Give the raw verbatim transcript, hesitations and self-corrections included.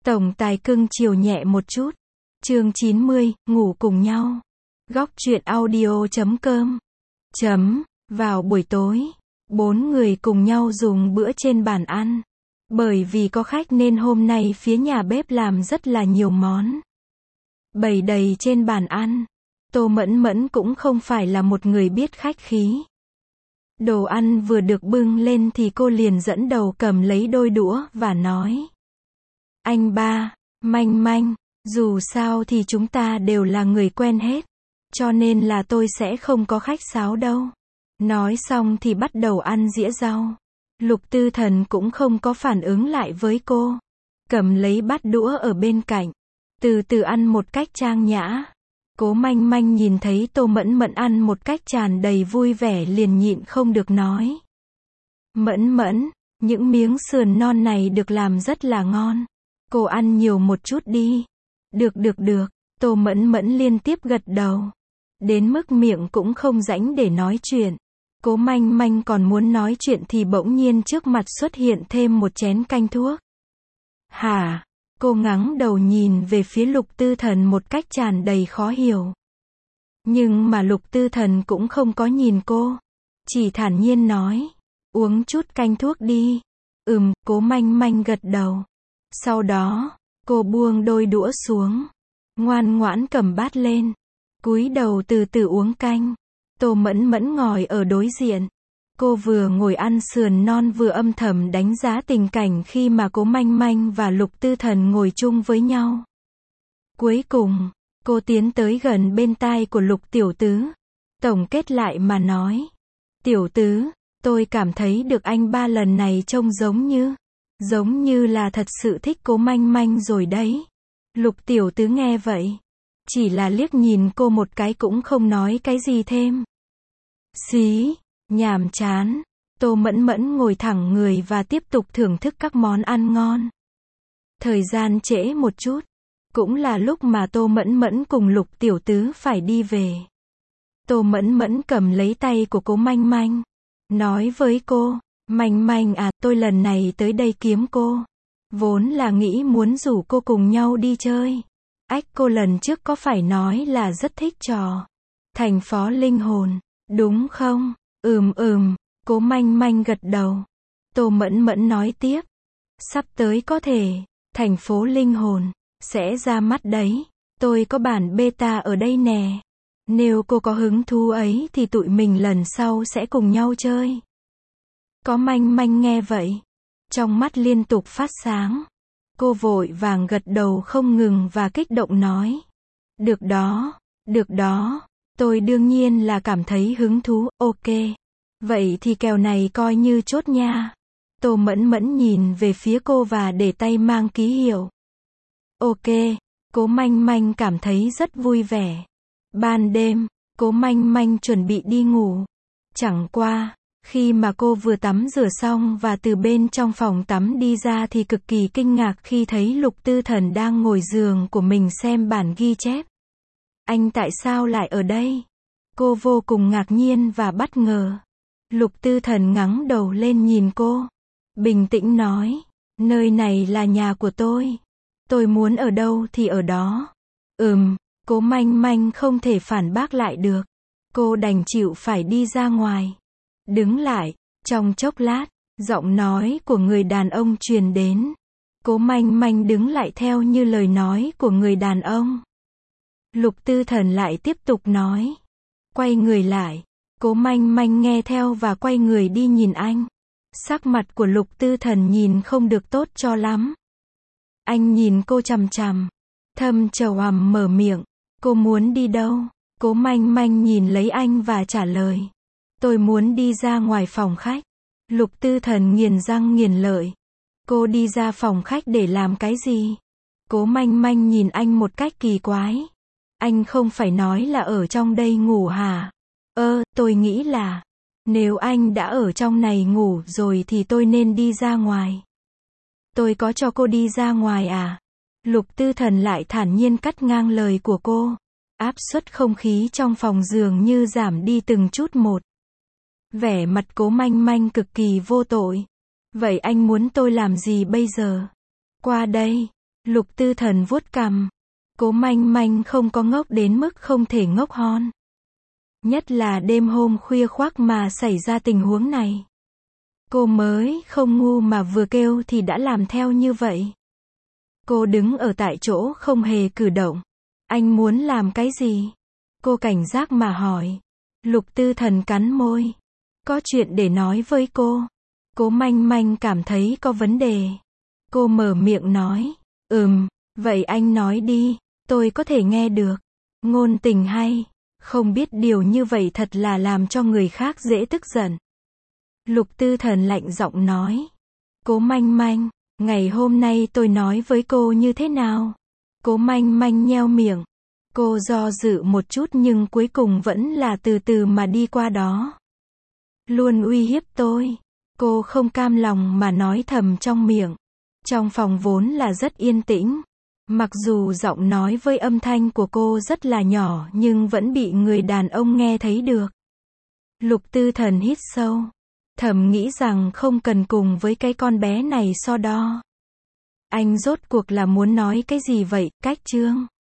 Tổng tài cưng chiều nhẹ một chút. Chương chín mươi, ngủ cùng nhau. Góc truyện audio chấm com. Chấm, vào buổi tối, bốn người cùng nhau dùng bữa trên bàn ăn. Bởi vì có khách nên hôm nay phía nhà bếp làm rất là nhiều món. Bày đầy trên bàn ăn. Tô Mẫn Mẫn cũng không phải là một người biết khách khí. Đồ ăn vừa được bưng lên thì cô liền dẫn đầu cầm lấy đôi đũa và nói: Anh ba, Manh Manh, dù sao thì chúng ta đều là người quen hết, cho nên là tôi sẽ không có khách sáo đâu. Nói xong thì bắt đầu ăn dĩa rau. Lục Tư Thần cũng không có phản ứng lại với cô. Cầm lấy bát đũa ở bên cạnh, từ từ ăn một cách trang nhã. Cố Manh Manh nhìn thấy Tô Mẫn Mẫn ăn một cách tràn đầy vui vẻ liền nhịn không được nói: Mẫn Mẫn, những miếng sườn non này được làm rất là ngon. Cô ăn nhiều một chút đi. Được được được, Tô Mẫn Mẫn liên tiếp gật đầu. Đến mức miệng cũng không rãnh để nói chuyện. Cố Manh Manh còn muốn nói chuyện thì bỗng nhiên trước mặt xuất hiện thêm một chén canh thuốc. Hả? Cô ngẩng đầu nhìn về phía Lục Tư Thần một cách tràn đầy khó hiểu. Nhưng mà Lục Tư Thần cũng không có nhìn cô. Chỉ thản nhiên nói: Uống chút canh thuốc đi. Ừm, Cố Manh Manh gật đầu. Sau đó, cô buông đôi đũa xuống. Ngoan ngoãn cầm bát lên. Cúi đầu từ từ uống canh. Tô Mẫn Mẫn ngồi ở đối diện. Cô vừa ngồi ăn sườn non vừa âm thầm đánh giá tình cảnh khi mà Cố Manh Manh và Lục Tư Thần ngồi chung với nhau. Cuối cùng, cô tiến tới gần bên tai của Lục Tiểu Tứ. Tổng kết lại mà nói: Tiểu Tứ, tôi cảm thấy được anh ba lần này trông giống như, giống như là thật sự thích Cố Manh Manh rồi đấy. Lục Tiểu Tứ nghe vậy, chỉ là liếc nhìn cô một cái cũng không nói cái gì thêm. Xí, nhàm chán. Tô Mẫn Mẫn ngồi thẳng người và tiếp tục thưởng thức các món ăn ngon. Thời gian trễ một chút, cũng là lúc mà Tô Mẫn Mẫn cùng Lục Tiểu Tứ phải đi về. Tô Mẫn Mẫn cầm lấy tay của Cố Manh Manh, nói với cô: Manh Manh à, tôi lần này tới đây kiếm cô. Vốn là nghĩ muốn rủ cô cùng nhau đi chơi. Ách, cô lần trước có phải nói là rất thích trò thành phố linh hồn, đúng không? Ừm ừm, Cố Manh Manh gật đầu. Tô Mẫn Mẫn nói tiếp: Sắp tới có thể, thành phố linh hồn sẽ ra mắt đấy. Tôi có bản beta ở đây nè. Nếu cô có hứng thú ấy thì tụi mình lần sau sẽ cùng nhau chơi. Có Manh Manh nghe vậy, trong mắt liên tục phát sáng. Cô vội vàng gật đầu không ngừng và kích động nói: Được đó, được đó, tôi đương nhiên là cảm thấy hứng thú, ok. Vậy thì kèo này coi như chốt nha. Tô Mẫn Mẫn nhìn về phía cô và để tay mang ký hiệu. Ok, Cố Manh Manh cảm thấy rất vui vẻ. Ban đêm, Cố Manh Manh chuẩn bị đi ngủ. Chẳng qua, khi mà cô vừa tắm rửa xong và từ bên trong phòng tắm đi ra thì cực kỳ kinh ngạc khi thấy Lục Tư Thần đang ngồi giường của mình xem bản ghi chép. Anh tại sao lại ở đây? Cô vô cùng ngạc nhiên và bất ngờ. Lục Tư Thần ngẩng đầu lên nhìn cô, bình tĩnh nói: Nơi này là nhà của tôi. Tôi muốn ở đâu thì ở đó. Ừm, Cố Manh Manh không thể phản bác lại được. Cô đành chịu phải đi ra ngoài. Đứng lại, trong chốc lát, giọng nói của người đàn ông truyền đến. Cố Manh Manh đứng lại theo như lời nói của người đàn ông. Lục Tư Thần lại tiếp tục nói. Quay người lại, Cố Manh Manh nghe theo và quay người đi nhìn anh. Sắc mặt của Lục Tư Thần nhìn không được tốt cho lắm. Anh nhìn cô chằm chằm, thâm trầu ầm mở miệng: Cô muốn đi đâu? Cố Manh Manh nhìn lấy anh và trả lời: Tôi muốn đi ra ngoài phòng khách. Lục Tư Thần nghiền răng nghiền lợi: Cô đi ra phòng khách để làm cái gì? Cố Manh Manh nhìn anh một cách kỳ quái. Anh không phải nói là ở trong đây ngủ hả? Ơ, tôi nghĩ là, nếu anh đã ở trong này ngủ rồi thì tôi nên đi ra ngoài. Tôi có cho cô đi ra ngoài à? Lục Tư Thần lại thản nhiên cắt ngang lời của cô. Áp suất không khí trong phòng dường như giảm đi từng chút một. Vẻ mặt Cố Manh Manh cực kỳ vô tội. Vậy anh muốn tôi làm gì bây giờ? Qua đây. Lục Tư Thần vuốt cằm. Cố Manh Manh không có ngốc đến mức không thể ngốc hon. Nhất là đêm hôm khuya khoác mà xảy ra tình huống này. Cô mới không ngu mà vừa kêu thì đã làm theo như vậy. Cô đứng ở tại chỗ không hề cử động. Anh muốn làm cái gì? Cô cảnh giác mà hỏi. Lục Tư Thần cắn môi. Có chuyện để nói với cô. Cố Manh Manh cảm thấy có vấn đề. Cô mở miệng nói. Ừm, vậy anh nói đi, tôi có thể nghe được. Ngôn tình hay. Không biết điều như vậy thật là làm cho người khác dễ tức giận. Lục Tư Thần lạnh giọng nói. Cố Manh Manh, ngày hôm nay tôi nói với cô như thế nào? Cố Manh Manh nheo miệng. Cô do dự một chút nhưng cuối cùng vẫn là từ từ mà đi qua đó. Luôn uy hiếp tôi. Cô không cam lòng mà nói thầm trong miệng. Trong phòng vốn là rất yên tĩnh. Mặc dù giọng nói với âm thanh của cô rất là nhỏ nhưng vẫn bị người đàn ông nghe thấy được. Lục Tư Thần hít sâu. Thầm nghĩ rằng không cần cùng với cái con bé này so đo. Anh rốt cuộc là muốn nói cái gì vậy, Cách Trương?